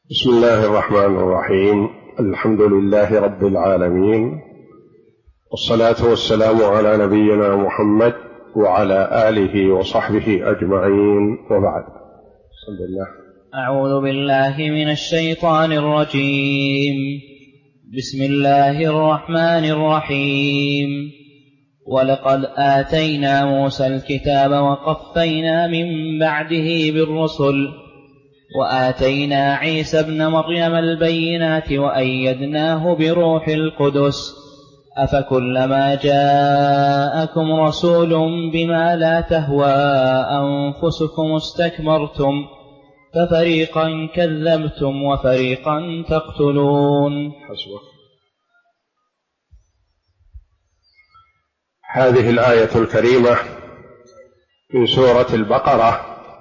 بسم الله الرحمن الرحيم. الحمد لله رب العالمين، والصلاة والسلام على نبينا محمد وعلى آله وصحبه أجمعين، وبعد. بسم الله. أعوذ بالله من الشيطان الرجيم. بسم الله الرحمن الرحيم. ولقد آتينا موسى الكتاب وقفينا من بعده بالرسل وآتينا عيسى ابن مريم البينات وأيدناه بروح القدس أفكلما جاءكم رسول بما لا تهوى أنفسكم استكبرتم ففريقا كذبتم وفريقا تقتلون. هذه الآية الكريمة من سورة البقرة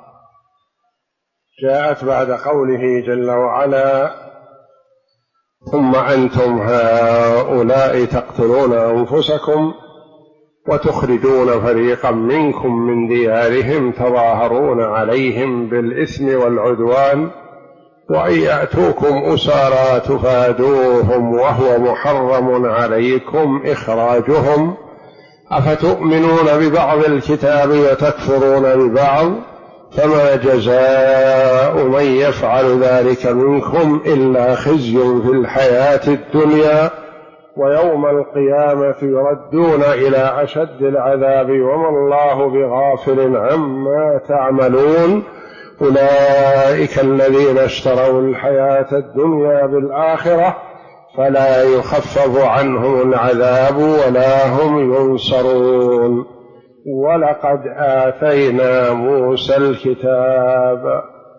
جاءت بعد قوله جل وعلا: ثم أنتم هؤلاء تقتلون أنفسكم وتخرجون فريقا منكم من ديارهم تظاهرون عليهم بالإثم والعدوان وإن يأتوكم أسارى تفادوهم وهو محرم عليكم إخراجهم أفتؤمنون ببعض الكتاب وتكفرون ببعض فما جزاء من يفعل ذلك منكم إلا خزي في الحياة الدنيا ويوم القيامة يردون إلى أشد العذاب وما الله بغافل عما تعملون أولئك الذين اشتروا الحياة الدنيا بالآخرة فلا يخفف عنهم العذاب ولا هم ينصرون. ولقد آتينا موسى الكتاب.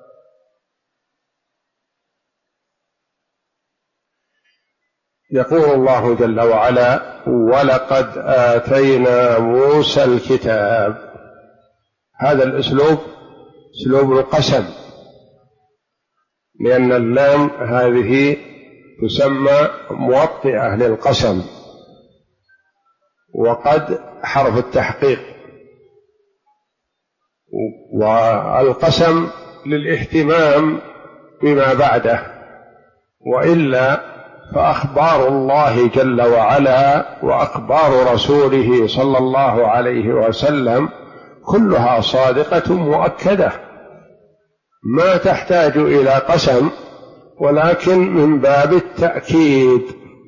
يقول الله جل وعلا: ولقد آتينا موسى الكتاب. هذا الأسلوب أسلوب القسم، لأن اللام هذه تسمى موطئة للقسم، وقد حرف التحقيق، والقسم للاهتمام بما بعده، وإلا فأخبار الله جل وعلا وأخبار رسوله صلى الله عليه وسلم كلها صادقة مؤكدة ما تحتاج إلى قسم، ولكن من باب التأكيد.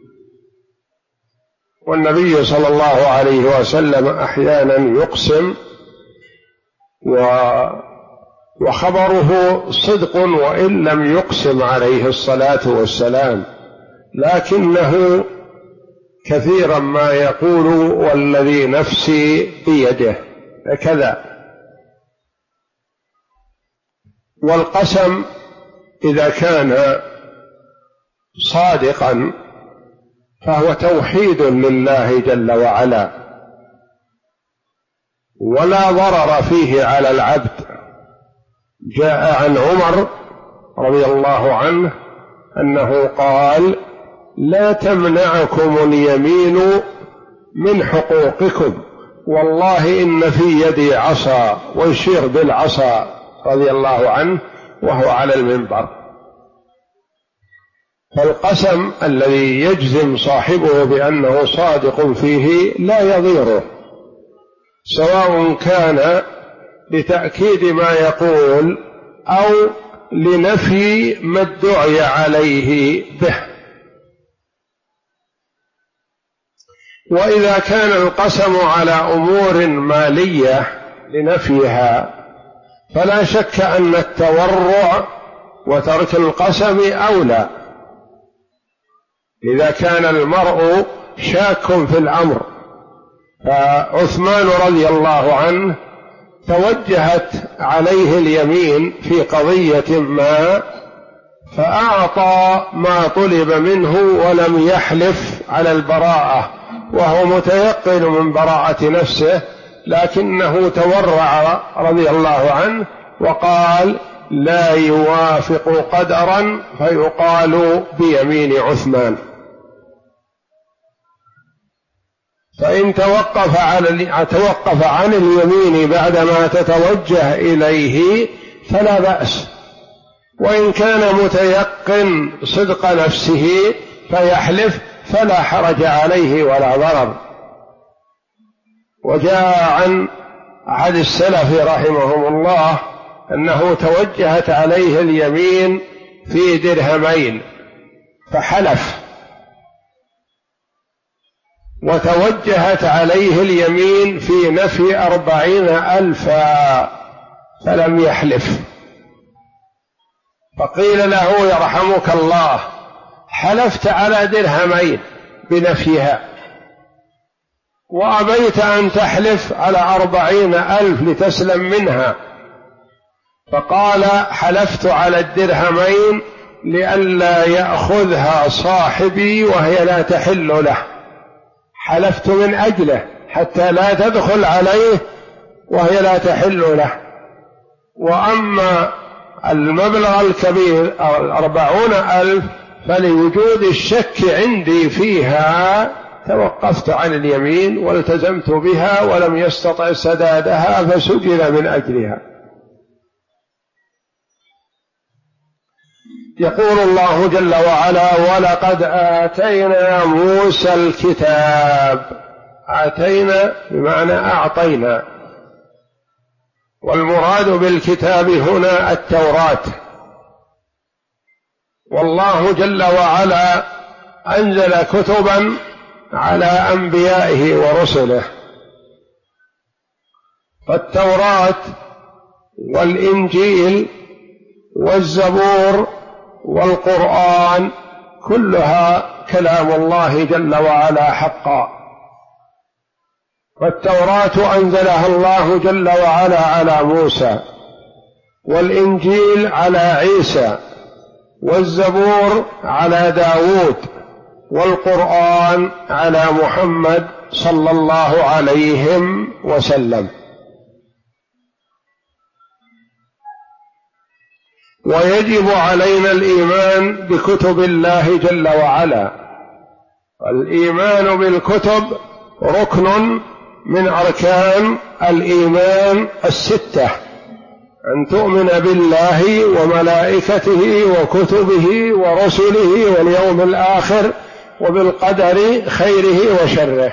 والنبي صلى الله عليه وسلم أحيانا يقسم وخبره صدق وإن لم يقسم عليه الصلاة والسلام، لكنه كثيرا ما يقول والذي نفسي بيده كذا. والقسم إذا كان صادقا فهو توحيد لله جل وعلا ولا ضرر فيه على العبد. جاء عن عمر رضي الله عنه أنه قال: لا تمنعكم اليمين من حقوقكم، والله إن في يدي عصا، ويشير بالعصا رضي الله عنه وهو على المنبر. فالقسم الذي يجزم صاحبه بأنه صادق فيه لا يضيره، سواء كان لتأكيد ما يقول أو لنفي ما ادعي عليه به. وإذا كان القسم على أمور مالية لنفيها فلا شك أن التورع وترك القسم أولى. إذا كان المرء شاك في الأمر، فعثمان رضي الله عنه توجهت عليه اليمين في قضية ما، فأعطى ما طلب منه ولم يحلف على البراءة وهو متيقن من براءة نفسه، لكنه تورع رضي الله عنه وقال: لا يوافق قدرا فيقال بيمين عثمان. فإن توقف عن اليمين بعدما تتوجه إليه فلا بأس، وإن كان متيقن صدق نفسه فيحلف فلا حرج عليه ولا ضرر. وجاء عن أحد السلف رحمهم الله أنه توجهت عليه اليمين في درهمين فحلف، وتوجهت عليه اليمين في نفي 40,000 فلم يحلف، فقيل له يرحمك الله حلفت على درهمين بنفيها وأبيت أن تحلف على 40,000 لتسلم منها، فقال حلفت على الدرهمين لئلا يأخذها صاحبي وهي لا تحل له، حلفت من أجله حتى لا تدخل عليه وهي لا تحل له. وأما المبلغ الكبير 40,000 فلوجود الشك عندي فيها توقفت عن اليمين والتزمت بها ولم يستطع سدادها فسجن من أجلها. يقول الله جل وعلا ولقد آتينا موسى الكتاب. آتينا بمعنى أعطينا، والمراد بالكتاب هنا التوراة. والله جل وعلا أنزل كتبا على أنبيائه ورسله، فالتوراة والإنجيل والزبور والقرآن كلها كلام الله جل وعلا حقا. فالتوراة أنزلها الله جل وعلا على موسى، والإنجيل على عيسى، والزبور على داود، والقرآن على محمد صلى الله عليه وسلم. ويجب علينا الإيمان بكتب الله جل وعلا. الإيمان بالكتب ركن من أركان الإيمان 6، أن تؤمن بالله وملائكته وكتبه ورسله واليوم الآخر وبالقدر خيره وشره.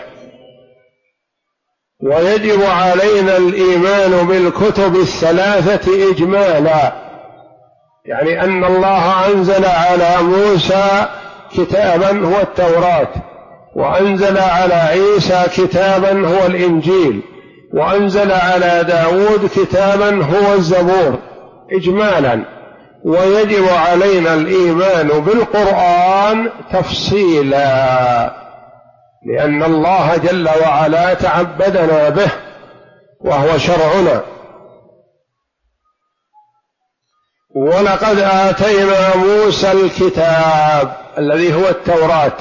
ويجب علينا الإيمان بالكتب 3 إجمالا، يعني أن الله أنزل على موسى كتابا هو التوراة، وأنزل على عيسى كتابا هو الإنجيل، وأنزل على داود كتابا هو الزبور إجمالا. ويجب علينا الإيمان بالقرآن تفصيلا، لأن الله جل وعلا تعبدنا به وهو شرعنا. ولقد آتينا موسى الكتاب الذي هو التوراة،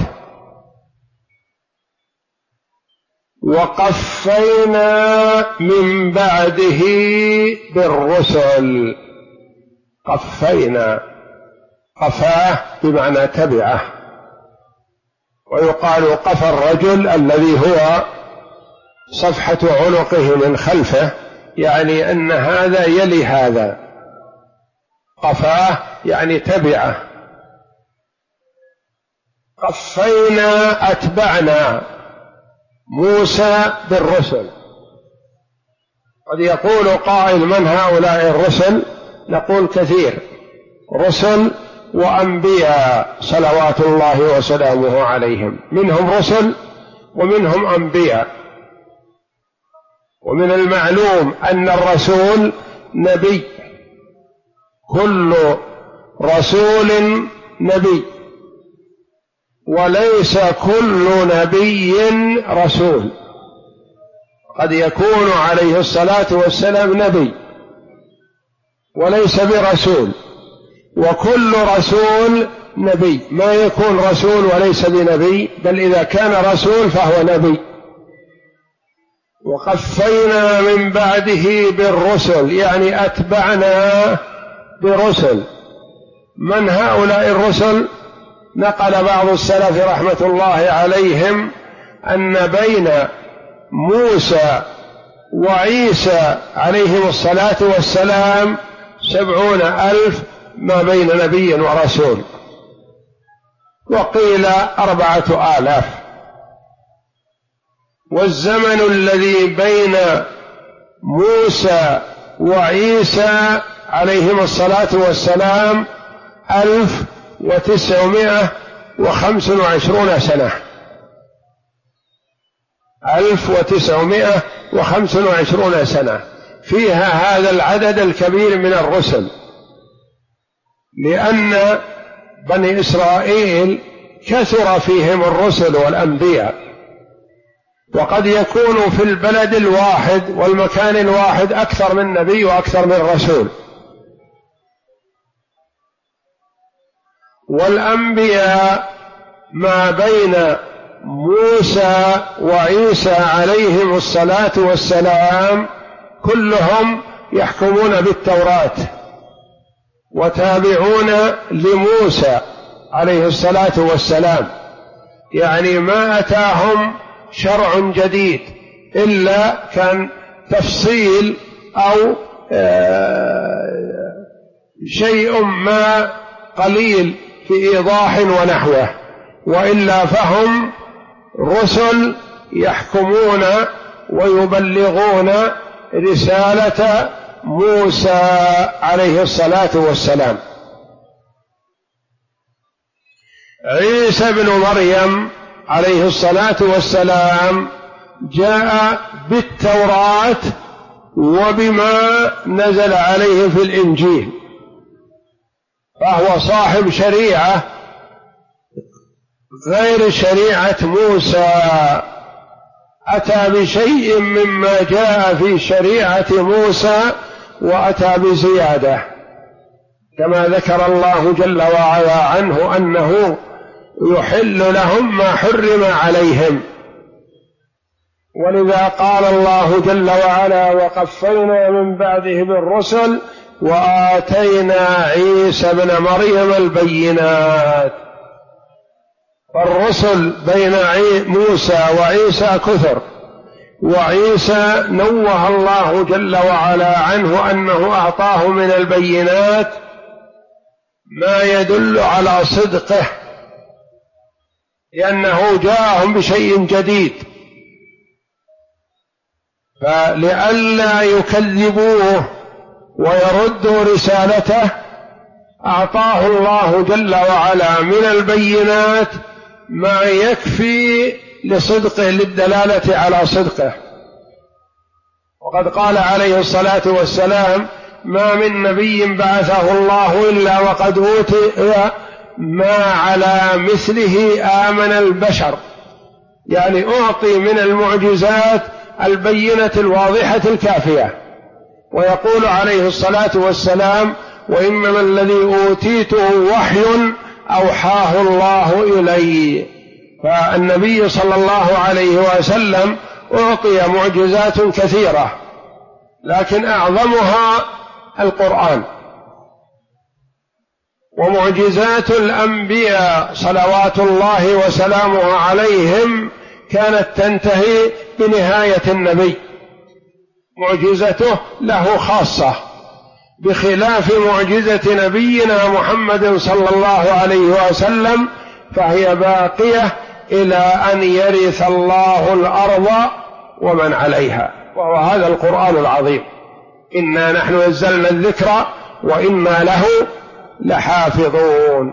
وقفينا من بعده بالرسل. قفينا، قفاه بمعنى تبعه، ويقال قفى الرجل الذي هو صفحة عنقه من خلفه، يعني أن هذا يلي هذا. قفاه يعني تبعه. قفينا أتبعنا موسى بالرسل. قد يقول قائل من هؤلاء الرسل؟ نقول كثير، رسل وأنبياء صلوات الله وسلامه عليهم، منهم رسل ومنهم أنبياء. ومن المعلوم أن الرسول نبي، كل رسول نبي، وليس كل نبي رسول. قد يكون عليه الصلاة والسلام نبي وليس برسول، وكل رسول نبي. ما يكون رسول وليس بنبي، بل إذا كان رسول فهو نبي. وقفينا من بعده بالرسل، يعني أتبعنا برسل. من هؤلاء الرسل؟ نقل بعض السلف رحمة الله عليهم أن بين موسى وعيسى عليهم الصلاة والسلام 70,000 ما بين نبي ورسول، وقيل 4000. والزمن الذي بين موسى وعيسى عليهما الصلاة والسلام 1925 سنة. 1925 سنة فيها هذا العدد الكبير من الرسل، لأن بني إسرائيل كثر فيهم الرسل والأنبياء، وقد يكون في البلد الواحد والمكان الواحد أكثر من نبي وأكثر من رسول. والأنبياء ما بين موسى وعيسى عليهم الصلاة والسلام كلهم يحكمون بالتوراة وتابعون لموسى عليه الصلاة والسلام، يعني ما أتاهم شرع جديد إلا كان تفصيل أو شيء ما قليل في إيضاح ونحوه، وإلا فهم رسل يحكمون ويبلغون رسالة موسى عليه الصلاة والسلام. عيسى بن مريم عليه الصلاة والسلام جاء بالتوراة وبما نزل عليه في الإنجيل، فهو صاحب شريعة غير شريعة موسى، أتى بشيء مما جاء في شريعة موسى وأتى بزيادة، كما ذكر الله جل وعلا عنه أنه يحل لهم ما حرم عليهم. ولذا قال الله جل وعلا: وقفينا من بعده بالرسل وآتينا عيسى ابن مريم البينات. فالرسل بين موسى وعيسى كثر، وعيسى نوه الله جل وعلا عنه أنه أعطاه من البينات ما يدل على صدقه، لأنه جاءهم بشيء جديد، فلئلا يكذبوه ويردوا رسالته أعطاه الله جل وعلا من البينات ما يكفي لصدقه، للدلالة على صدقه. وقد قال عليه الصلاة والسلام: ما من نبي بعثه الله إلا وقد أوتي ما على مثله آمن البشر، يعني أعطي من المعجزات البينة الواضحة الكافية. ويقول عليه الصلاة والسلام: وإنما الذي أوتيته وحي أوحاه الله إلي. فالنبي صلى الله عليه وسلم أعطي معجزات كثيرة، لكن أعظمها القرآن. ومعجزات الأنبياء صلوات الله وسلامه عليهم كانت تنتهي بنهاية النبي، معجزته له خاصة، بخلاف معجزة نبينا محمد صلى الله عليه وسلم فهي باقية إلى أن يرث الله الأرض ومن عليها، وهو هذا القرآن العظيم. إنا نحن نزلنا الذكر وإنا له لحافظون.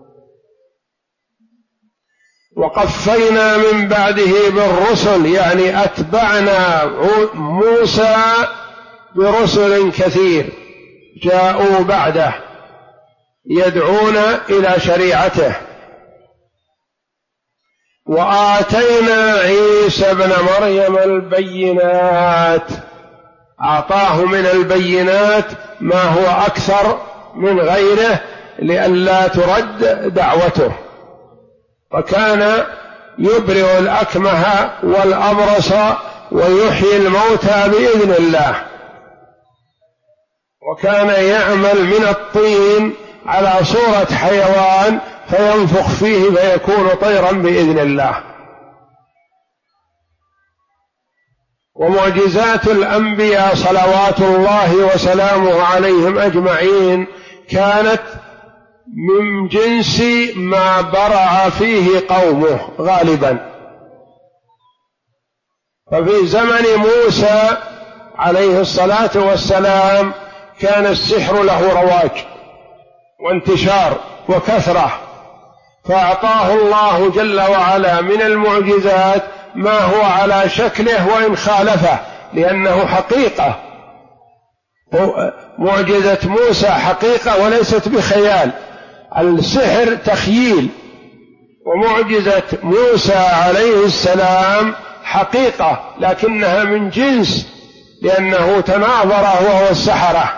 وقفينا من بعده بالرسل، يعني أتبعنا موسى برسل كثير جاءوا بعده يدعون إلى شريعته. وآتينا عيسى بن مريم البينات، أعطاه من البينات ما هو أكثر من غيره لئلا ترد دعوته، فكان يبرئ الأكمه والأبرص ويحيي الموتى بإذن الله، وكان يعمل من الطين على صورة حيوان فينفخ فيه فيكون طيرا بإذن الله. ومعجزات الأنبياء صلوات الله وسلامه عليهم أجمعين كانت من جنس ما برع فيه قومه غالبا. ففي زمن موسى عليه الصلاة والسلام كان السحر له رواج وانتشار وكثرة، فأعطاه الله جل وعلا من المعجزات ما هو على شكله وإن خالفه، لأنه حقيقة. معجزة موسى حقيقة وليست بخيال، السحر تخييل، ومعجزة موسى عليه السلام حقيقة لكنها من جنس، لأنه تناظر هو والسحرة.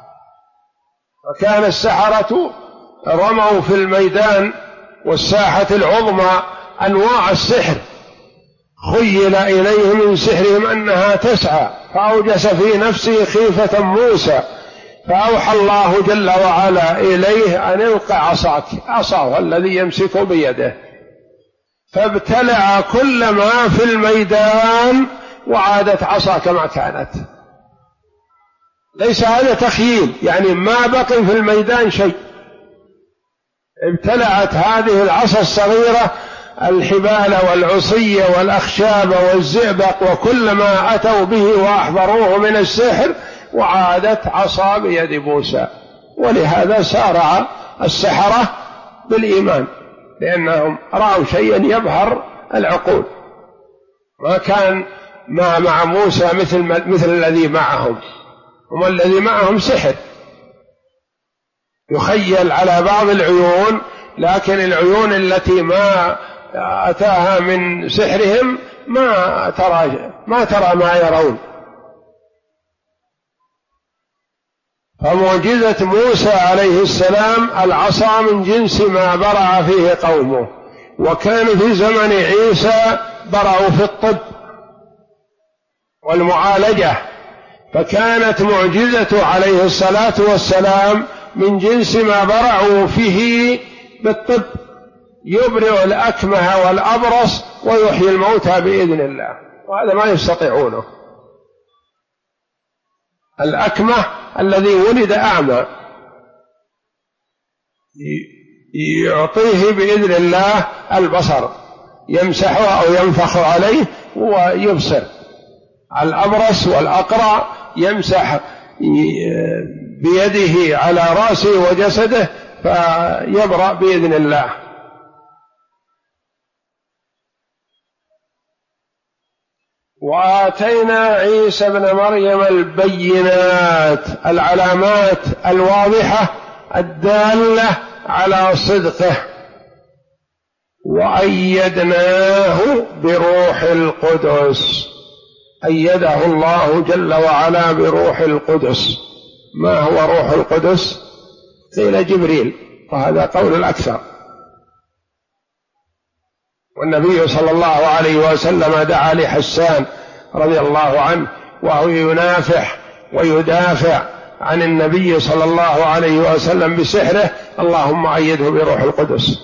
وكان السحرة رموا في الميدان والساحة العظمى أنواع السحر، خيل إليه من سحرهم أنها تسعى، فأوجس في نفسه خيفة موسى، فأوحى الله جل وعلا إليه أن الق عصاك، عصاه الذي يمسك بيده، فابتلع كل ما في الميدان وعادت عصا كما كانت. ليس هذا تخييل، يعني ما بقي في الميدان شيء، ابتلعت هذه العصا الصغيرة الحبال والعصي والأخشاب والزئبق وكل ما أتوا به وأحضروه من السحر، وعادت عصا بيد موسى. ولهذا سارع السحرة بالإيمان، لأنهم رأوا شيئا يبهر العقول. ما كان ما مع موسى مثل الذي معهم، هم الذي معهم سحر يخيل على بعض العيون، لكن العيون التي ما أتاها من سحرهم ما ترى ما يرون. فمعجزة موسى عليه السلام العصا من جنس ما برع فيه قومه. وكان في زمن عيسى برعوا في الطب والمعالجة، فكانت معجزة عليه الصلاة والسلام من جنس ما برعوا فيه بالطب، يبرئ الأكمه والأبرص ويحيي الموتى بإذن الله، وهذا ما يستطيعونه. الأكمه الذي ولد أعمى يعطيه بإذن الله البصر، يمسحه أو ينفخ عليه ويبصر. الأبرص والأقرع يمسح بيده على رأسه وجسده فيبرأ بإذن الله. وآتينا عيسى ابن مريم البينات، العلامات الواضحة الدالة على صدقه، وأيدناه بروح القدس، أيده الله جل وعلا بروح القدس. ما هو روح القدس؟ قيل جبريل، وهذا قول الأكثر. والنبي صلى الله عليه وسلم دعا لحسان رضي الله عنه وهو ينافح ويدافع عن النبي صلى الله عليه وسلم بسحره: اللهم أيده بروح القدس.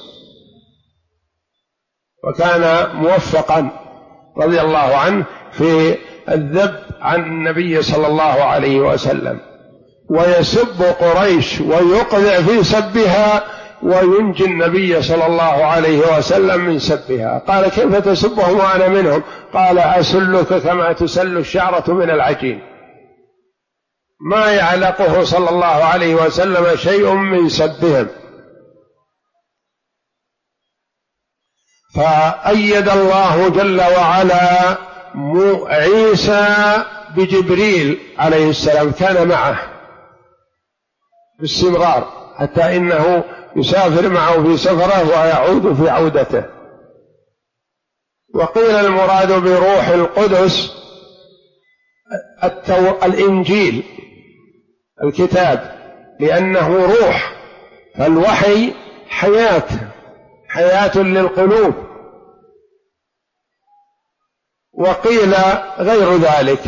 وكان موفقا رضي الله عنه في الذب عن النبي صلى الله عليه وسلم، ويسب قريش ويقذع في سبها وينجي النبي صلى الله عليه وسلم من سبها. قال: كيف تسبهم وأنا منهم؟ قال: أسلك كما تسل الشعرة من العجين. ما يعلقه صلى الله عليه وسلم شيء من سبهم. فأيد الله جل وعلا عيسى بجبريل عليه السلام، كان معه باستمرار، حتى إنه يسافر معه في سفره ويعود في عودته. وقيل المراد بروح القدس الإنجيل، الكتاب، لأنه روح، فالوحي حياة للقلوب. وقيل غير ذلك.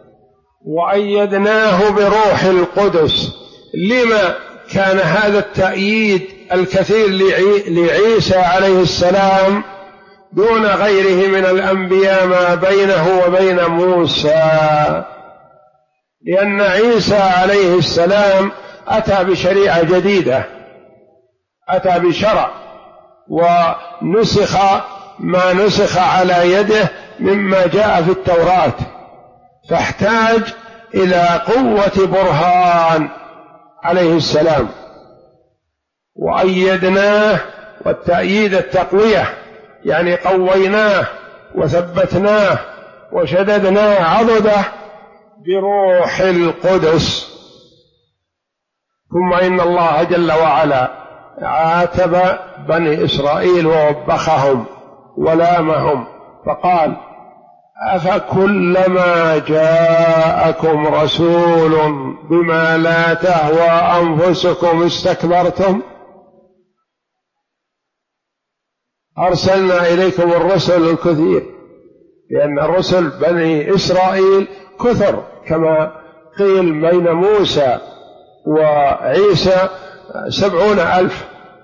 وأيدناه بروح القدس. لما كان هذا التأييد الكثير لعيسى عليه السلام دون غيره من الأنبياء ما بينه وبين موسى؟ لأن عيسى عليه السلام أتى بشريعة جديدة، أتى بشرع ونسخ ما نسخ على يده مما جاء في التوراة، فاحتاج إلى قوة برهان عليه السلام، وأيدناه، والتأييد التقوية يعني قويناه وثبتناه وشددناه عضده بروح القدس. ثم إن الله جل وعلا عاتب بني إسرائيل ووبخهم ولامهم فقال: أفكلما جاءكم رسول بما لا تهوى أنفسكم استكبرتم. أرسلنا إليكم الرسل الكثير، لأن الرسل بني إسرائيل كثر كما قيل بين موسى وعيسى 70,000.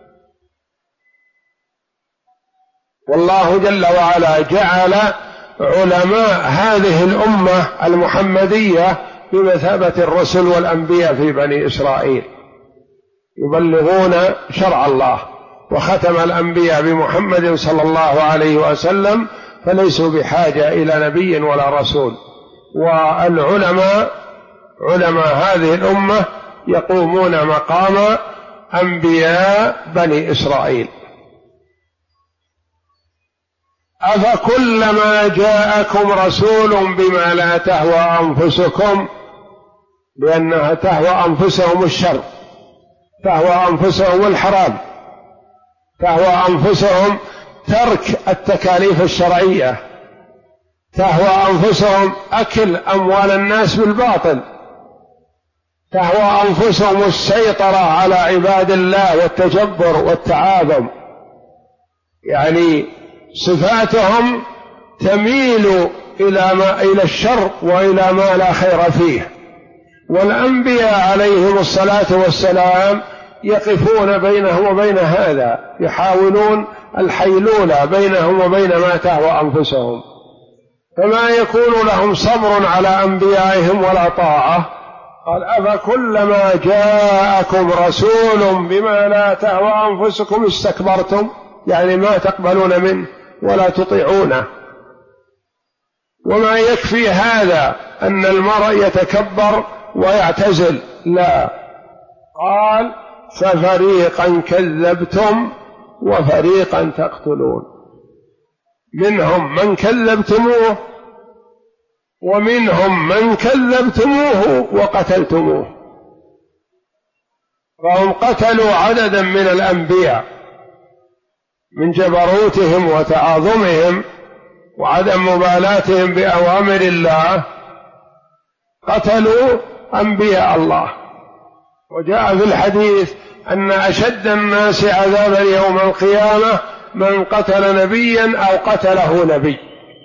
والله جل وعلا جعل علماء هذه الأمة المحمدية بمثابة الرسل والأنبياء في بني إسرائيل، يبلغون شرع الله، وختم الأنبياء بمحمد صلى الله عليه وسلم، فليسوا بحاجة إلى نبي ولا رسول. والعلماء علماء هذه الأمة يقومون مقام أنبياء بني إسرائيل. أفكلما جاءكم رسول بما لا تهوى أنفسكم، لأنها تهوى أنفسهم الشر، تهوى أنفسهم الحرام، تهوى أنفسهم ترك التكاليف الشرعية، تهوى أنفسهم أكل أموال الناس بالباطل، تهوى أنفسهم السيطرة على عباد الله والتجبر والتعاظم، يعني صفاتهم تميل إلى الشر وإلى ما لا خير فيه. والأنبياء عليهم الصلاة والسلام يقفون بينه وبين هذا، يحاولون الحيلولة بينهم وبين ما تهوى أنفسهم، فما يكون لهم صبر على أنبيائهم ولا طاعة. قال: أفكلما جاءكم رسول بما لا تهوى أنفسكم استكبرتم، يعني ما تقبلون منه ولا تطيعونه. وما يكفي هذا أن المرء يتكبر ويعتزل، لا، قال: ففريقا كذبتم وفريقا تقتلون. منهم من كذبتموه ومنهم من كذبتموه وقتلتموه. فهم قتلوا عددا من الأنبياء من جبروتهم وتعاظمهم وعدم مبالاتهم بأوامر الله، قتلوا أنبياء الله. وجاء في الحديث أن أشد الناس عذابا يوم القيامة من قتل نبيا أو قتله نبي.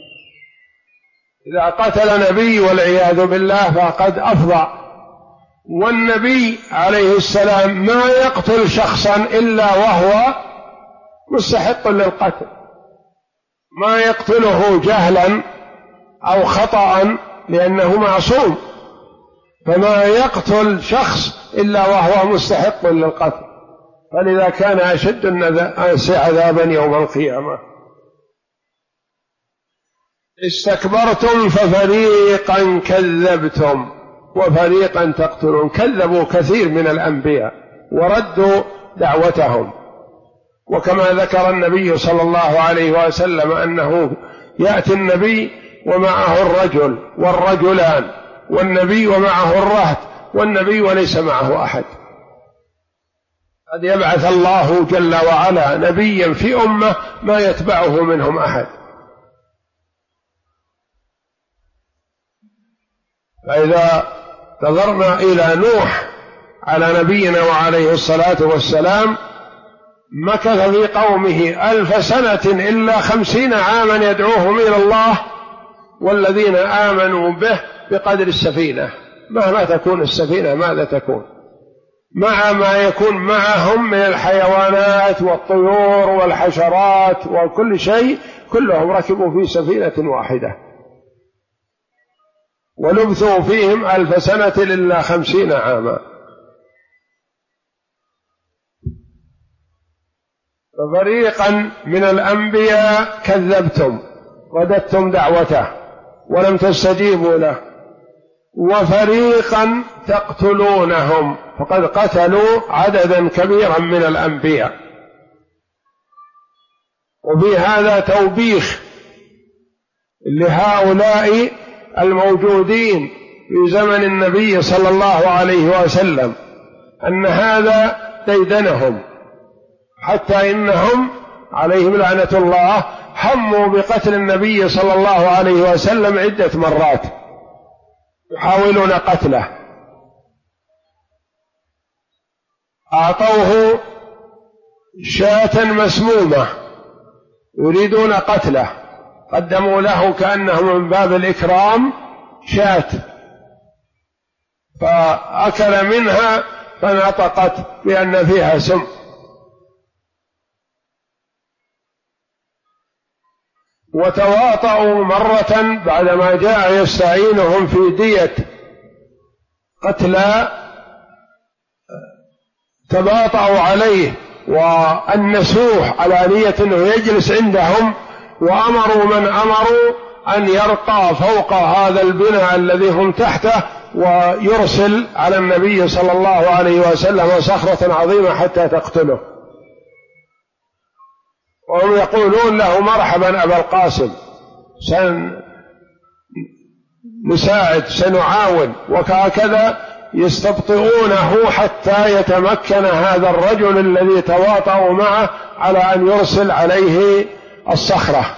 إذا قتل نبي والعياذ بالله فقد أفضى. والنبي عليه السلام ما يقتل شخصا إلا وهو مستحق للقتل، ما يقتله جهلا أو خطأ لأنه معصوم، فما يقتل شخص إلا وهو مستحق للقتل. فلذا كان أشد الناس عذابا يوم القيامة. استكبرتم ففريقا كذبتم وفريقا تقتلون. كذبوا كثير من الأنبياء وردوا دعوتهم. وكما ذكر النبي صلى الله عليه وسلم أنه يأتي النبي ومعه الرجل والرجلان، والنبي ومعه الرهط، والنبي وليس معه أحد. قد يبعث الله جل وعلا نبيا في أمة ما يتبعه منهم أحد. فإذا نظرنا إلى نوح على نبينا وعليه الصلاة والسلام، مكث في قومه 1000 سنة إلا 50 عاما يدعوهم إلى الله، والذين آمنوا به بقدر السفينة. مهما تكون السفينة ماذا تكون مع ما يكون معهم من الحيوانات والطيور والحشرات وكل شيء، كلهم ركبوا في سفينة واحدة ولبثوا فيهم 1000 سنة إلا 50 عاما. ففريقا من الأنبياء كذبتم رددتم دعوته ولم تستجيبوا له، وفريقا تقتلونهم، فقد قتلوا عددا كبيرا من الأنبياء. وفي هذا توبيخ لهؤلاء الموجودين في زمن النبي صلى الله عليه وسلم، أن هذا ديدنهم، حتى إنهم عليهم لعنة الله هموا بقتل النبي صلى الله عليه وسلم عدة مرات، يحاولون قتله. أعطوه شاة مسمومة يريدون قتله، قدموا له كأنه من باب الإكرام شاة، فأكل منها فنطقت بأن فيها سم. وتواطؤوا مرة بعدما جاء يستعينهم في دية قتلى، تباطؤوا عليه وأنسوه على نية أنه يجلس عندهم، وأمروا من أمروا أن يرقى فوق هذا البناء الذي هم تحته ويرسل على النبي صلى الله عليه وسلم صخرة عظيمة حتى تقتله. وهم يقولون له مرحبا أبا القاسم، سنساعد سنعاون، وهكذا يستبطئونه حتى يتمكن هذا الرجل الذي تواطؤوا معه على أن يرسل عليه الصخرة.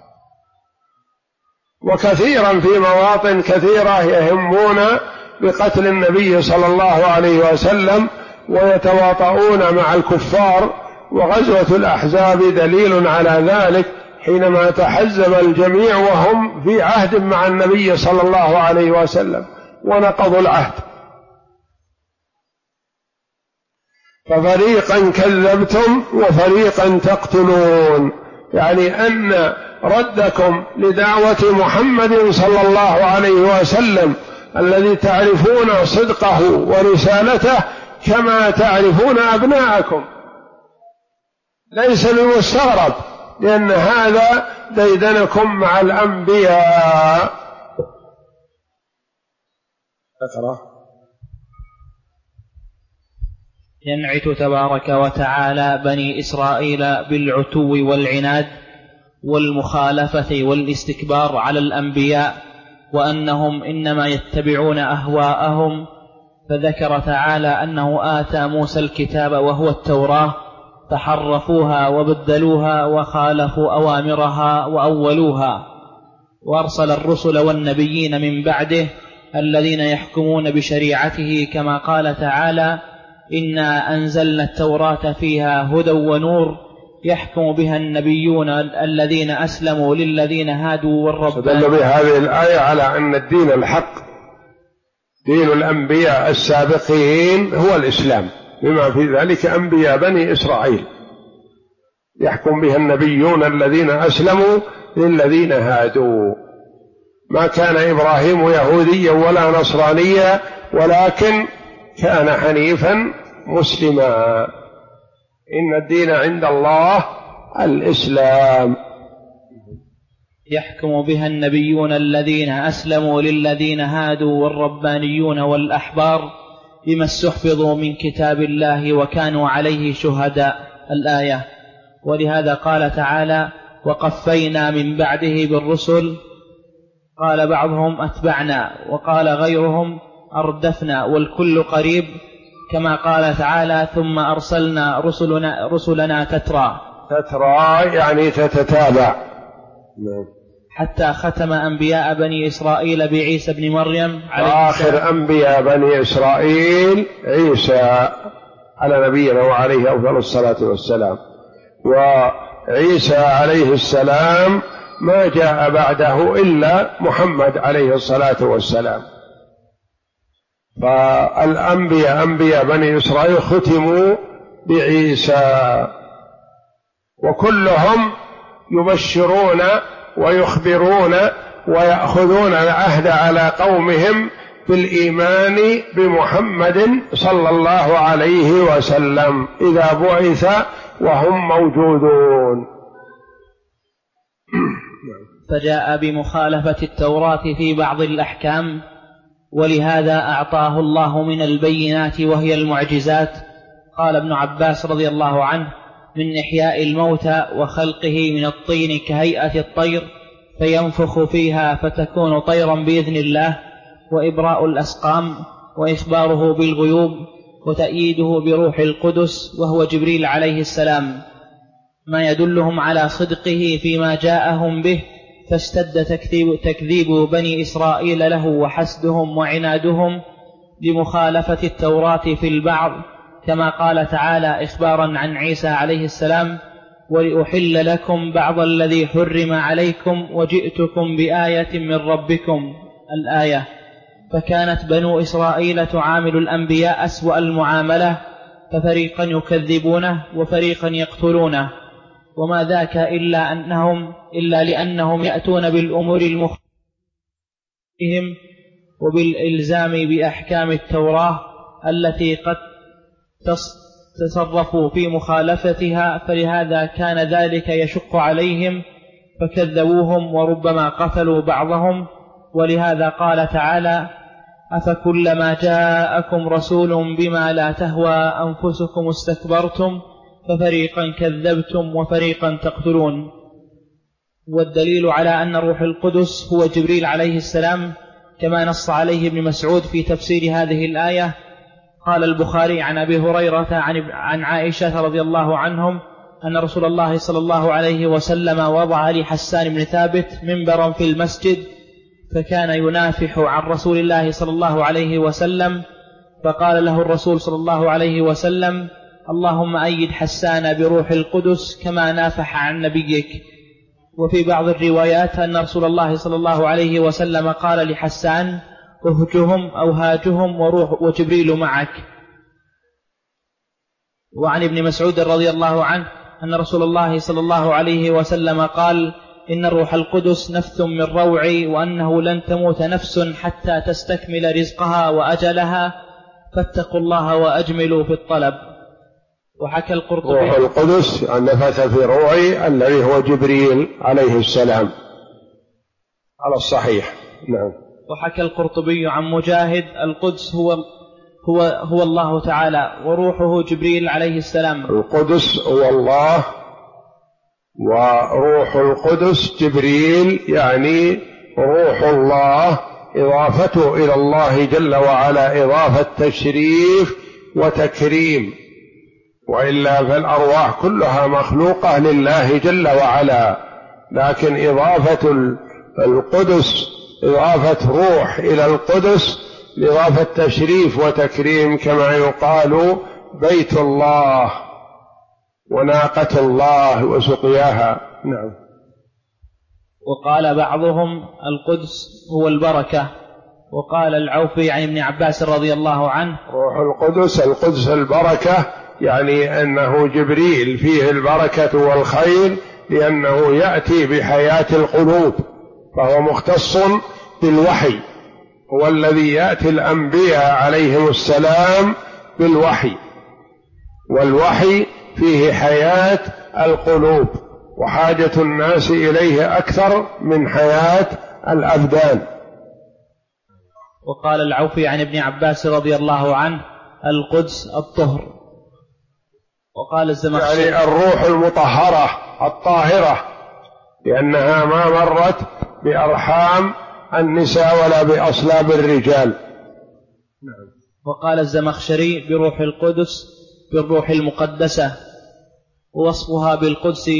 وكثيرا في مواطن كثيرة يهمون بقتل النبي صلى الله عليه وسلم ويتواطؤون مع الكفار. وغزوة الأحزاب دليل على ذلك، حينما تحزب الجميع وهم في عهد مع النبي صلى الله عليه وسلم ونقضوا العهد. ففريقا كذبتم وفريقا تقتلون، يعني أن ردكم لدعوة محمد صلى الله عليه وسلم الذي تعرفون صدقه ورسالته كما تعرفون أبناءكم ليس بمستغرب، لأن هذا ديدنكم مع الأنبياء. أقرأ. ينعت تبارك وتعالى بني إسرائيل بالعتو والعناد والمخالفة والاستكبار على الأنبياء، وأنهم إنما يتبعون أهواءهم، فذكر تعالى أنه آتى موسى الكتاب وهو التوراة فحرفوها وبدلوها وخالفوا أوامرها وأولوها، وأرسل الرسل والنبيين من بعده الذين يحكمون بشريعته، كما قال تعالى إنا أنزلنا التوراة فيها هدى ونور يحكم بها النبيون الذين أسلموا للذين هادوا والربانيون. استدل بهذه الآية على أن الدين الحق دين الأنبياء السابقين هو الإسلام، بما في ذلك أنبياء بني إسرائيل يحكم بها النبيون الذين أسلموا للذين هادوا. ما كان إبراهيم يهوديا ولا نصرانيا، ولكن كان حنيفا مسلما. إن الدين عند الله الإسلام. يحكم بها النبيون الذين أسلموا للذين هادوا والربانيون والأحبار بما استحفظوا من كتاب الله وكانوا عليه شهداء، الآية. ولهذا قال تعالى وقفينا من بعده بالرسل، قال بعضهم أتبعنا وقال غيرهم أردفنا، والكل قريب، كما قال تعالى ثم أرسلنا رسلنا تترى يعني تتتابع، حتى ختم أنبياء بني إسرائيل بعيسى بن مريم آخر أنبياء بني إسرائيل عيسى على نبينا وعليه أفضل الصلاة والسلام. وعيسى عليه السلام ما جاء بعده إلا محمد عليه الصلاة والسلام. فالأنبياء أنبياء بني إسرائيل ختموا بعيسى، وكلهم يبشرون ويخبرون ويأخذون العهد على قومهم بالإيمان بمحمد صلى الله عليه وسلم إذا بعث وهم موجودون. فجاء بمخالفة التوراة في بعض الأحكام، ولهذا أعطاه الله من البينات وهي المعجزات. قال ابن عباس رضي الله عنه: من إحياء الموتى وخلقه من الطين كهيئة الطير فينفخ فيها فتكون طيرا بإذن الله، وإبراء الأسقام، وإخباره بالغيوب، وتأييده بروح القدس وهو جبريل عليه السلام، ما يدلهم على صدقه فيما جاءهم به، فاشتد تكذيب بني إسرائيل له وحسدهم وعنادهم لمخالفة التوراة في البعض، كما قال تعالى إخبارا عن عيسى عليه السلام: ولأحل لكم بعض الذي حرم عليكم وجئتكم بآية من ربكم، الآية. فكانت بنو إسرائيل تعامل الأنبياء أسوأ المعاملة، ففريقا يكذبونه وفريقا يقتلونه، وما ذاك إلا لأنهم يأتون بالأمور المخالفة وبالإلزام بأحكام التوراة التي قد تصرفوا في مخالفتها، فلهذا كان ذلك يشق عليهم فكذبوهم وربما قتلوا بعضهم. ولهذا قال تعالى: أفكلما جاءكم رسول بما لا تهوى أنفسكم استكبرتم ففريقا كذبتم وفريقا تقتلون. والدليل على أن الروح القدس هو جبريل عليه السلام كما نص عليه ابن مسعود في تفسير هذه الآية. قال البخاري عن أبي هريرة عن عائشة رضي الله عنهم أن رسول الله صلى الله عليه وسلم وضع لحسان بن ثابت منبرا في المسجد، فكان ينافح عن رسول الله صلى الله عليه وسلم، فقال له الرسول صلى الله عليه وسلم: اللهم أيد حسان بروح القدس كما نافح عن نبيك. وفي بعض الروايات أن رسول الله صلى الله عليه وسلم قال لحسان: اهجهم أو هاجهم وجبريل معك. وعن ابن مسعود رضي الله عنه أن رسول الله صلى الله عليه وسلم قال: إن الروح القدس نفث من روعي، وأنه لن تموت نفس حتى تستكمل رزقها وأجلها، فاتقوا الله وأجملوا في الطلب. وحكى القرطبي: روح القدس نفث في روعي الذي هو جبريل عليه السلام على الصحيح. نعم. وحكى القرطبي عن مجاهد: القدس هو الله تعالى، وروحه جبريل عليه السلام. القدس هو الله، وروح القدس جبريل، يعني روح الله إضافته إلى الله جل وعلا إضافة تشريف وتكريم، وإلا فالأرواح كلها مخلوقة لله جل وعلا، لكن إضافة القدس إضافة روح إلى القدس لإضافة تشريف وتكريم، كما يقال بيت الله وناقة الله وسقياها. نعم. وقال بعضهم: القدس هو البركة. وقال العوفي عن ابن عباس رضي الله عنه: روح القدس البركة، يعني أنه جبريل فيه البركة والخير، لأنه يأتي بحياة القلوب، فهو مختص بالوحي، هو الذي يأتي الأنبياء عليهم السلام بالوحي، والوحي فيه حياة القلوب، وحاجة الناس إليه أكثر من حياة الأبدان. وقال العوفي عن ابن عباس رضي الله عنه: القدس الطهر. وقال الزمخشري: يعني الروح المطهرة الطاهرة، لأنها ما مرت بأرحام النساء ولا بأصلاب الرجال. وقال الزمخشري: بروح القدس بالروح المقدسة، ووصفها بالقدس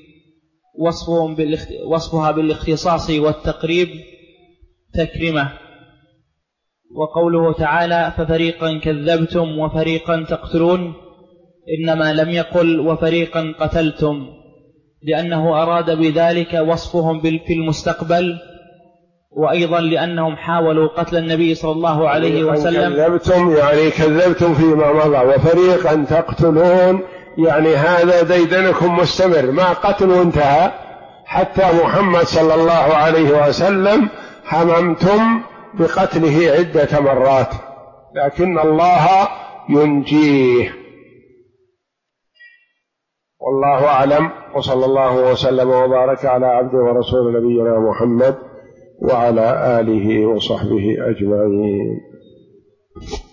وصفها بالاختصاص والتقريب تكرمة. وقوله تعالى: ففريقا كذبتم وفريقا تقتلون، إنما لم يقل وفريقا قتلتم، لأنه أراد بذلك وصفهم في المستقبل، وأيضا لأنهم حاولوا قتل النبي صلى الله عليه وسلم. كذبتم يعني كذبتم فيما مضى، وفريقا تقتلون يعني هذا ديدنكم مستمر، ما قتلوا انتهى، حتى محمد صلى الله عليه وسلم هممتم بقتله عدة مرات، لكن الله ينجيه. والله أعلم، وصلى الله وسلم وبارك على عبده ورسول نبينا محمد وعلى آله وصحبه أجمعين.